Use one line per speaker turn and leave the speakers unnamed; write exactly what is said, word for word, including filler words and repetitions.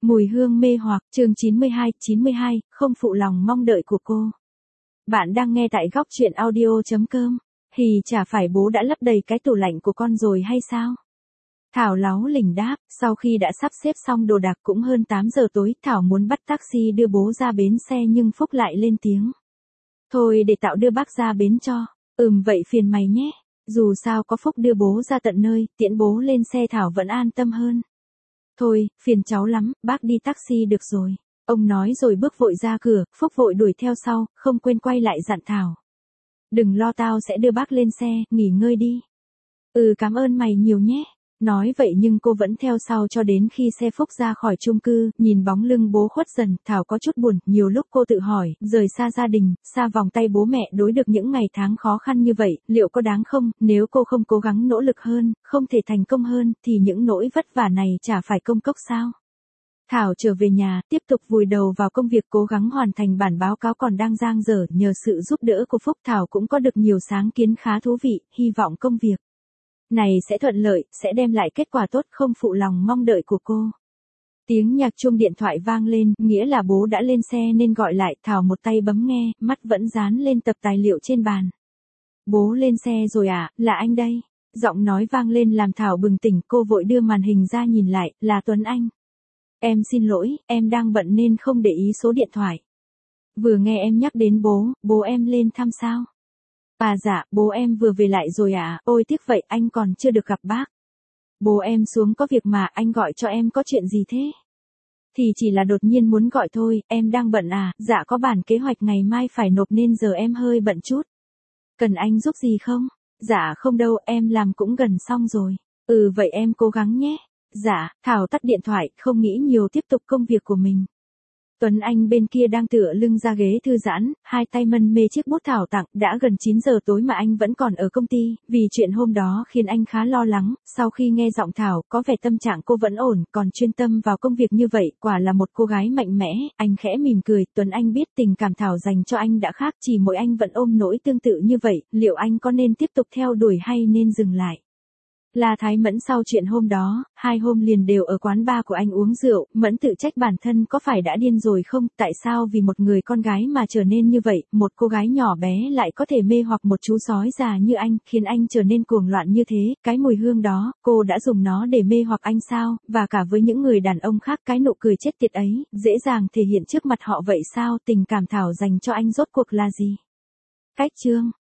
Mùi hương mê hoặc, chương chín mươi hai, chín mươi hai, không phụ lòng mong đợi của cô. Bạn đang nghe tại góc truyện audio chấm com. Hì chả phải bố đã lấp đầy cái tủ lạnh của con rồi hay sao? Thảo láu lỉnh đáp, sau khi đã sắp xếp xong đồ đạc cũng hơn tám giờ tối, Thảo muốn bắt taxi đưa bố ra bến xe nhưng Phúc lại lên tiếng. Thôi để Tạo đưa bác ra bến cho. Ừm vậy phiền mày nhé. Dù sao có Phúc đưa bố ra tận nơi, tiễn bố lên xe Thảo vẫn an tâm hơn. Thôi, phiền cháu lắm, bác đi taxi được rồi. Ông nói rồi bước vội ra cửa, Phúc vội đuổi theo sau, không quên quay lại dặn Thảo. Đừng lo tao sẽ đưa bác lên xe, nghỉ ngơi đi. Ừ cảm ơn mày nhiều nhé. Nói vậy nhưng cô vẫn theo sau cho đến khi xe Phúc ra khỏi chung cư, nhìn bóng lưng bố khuất dần, Thảo có chút buồn, nhiều lúc cô tự hỏi, rời xa gia đình, xa vòng tay bố mẹ đối được những ngày tháng khó khăn như vậy, liệu có đáng không, nếu cô không cố gắng nỗ lực hơn, không thể thành công hơn, thì những nỗi vất vả này chả phải công cốc sao? Thảo trở về nhà, tiếp tục vùi đầu vào công việc cố gắng hoàn thành bản báo cáo còn đang dang dở, nhờ sự giúp đỡ của Phúc Thảo cũng có được nhiều sáng kiến khá thú vị, hy vọng công việc này sẽ thuận lợi, sẽ đem lại kết quả tốt không phụ lòng mong đợi của cô. Tiếng nhạc chuông điện thoại vang lên, nghĩa là bố đã lên xe nên gọi lại, Thảo một tay bấm nghe, mắt vẫn dán lên tập tài liệu trên bàn. Bố lên xe rồi à, là anh đây. Giọng nói vang lên làm Thảo bừng tỉnh, cô vội đưa màn hình ra nhìn lại, là Tuấn Anh. Em xin lỗi, em đang bận nên không để ý số điện thoại. Vừa nghe em nhắc đến bố, bố em lên thăm sao? À dạ, bố em vừa về lại rồi à, ôi tiếc vậy anh còn chưa được gặp bác. Bố em xuống có việc mà, anh gọi cho em có chuyện gì thế? Thì chỉ là đột nhiên muốn gọi thôi, em đang bận à, dạ có bản kế hoạch ngày mai phải nộp nên giờ em hơi bận chút. Cần anh giúp gì không? Dạ không đâu, em làm cũng gần xong rồi. Ừ vậy em cố gắng nhé. Dạ, Thảo tắt điện thoại, không nghĩ nhiều tiếp tục công việc của mình. Tuấn Anh bên kia đang tựa lưng ra ghế thư giãn, hai tay mân mê chiếc bút Thảo tặng, đã gần chín giờ tối mà anh vẫn còn ở công ty, vì chuyện hôm đó khiến anh khá lo lắng, sau khi nghe giọng Thảo, có vẻ tâm trạng cô vẫn ổn, còn chuyên tâm vào công việc như vậy, quả là một cô gái mạnh mẽ, anh khẽ mỉm cười, Tuấn Anh biết tình cảm Thảo dành cho anh đã khác, chỉ mỗi anh vẫn ôm nỗi tương tự như vậy, liệu anh có nên tiếp tục theo đuổi hay nên dừng lại? La Thái Mẫn sau chuyện hôm đó, hai hôm liền đều ở quán bar của anh uống rượu, Mẫn tự trách bản thân có phải đã điên rồi không, tại sao vì một người con gái mà trở nên như vậy, một cô gái nhỏ bé lại có thể mê hoặc một chú sói già như anh, khiến anh trở nên cuồng loạn như thế, cái mùi hương đó, cô đã dùng nó để mê hoặc anh sao, và cả với những người đàn ông khác cái nụ cười chết tiệt ấy, dễ dàng thể hiện trước mặt họ vậy sao, tình cảm Thảo dành cho anh rốt cuộc là gì? Cách chương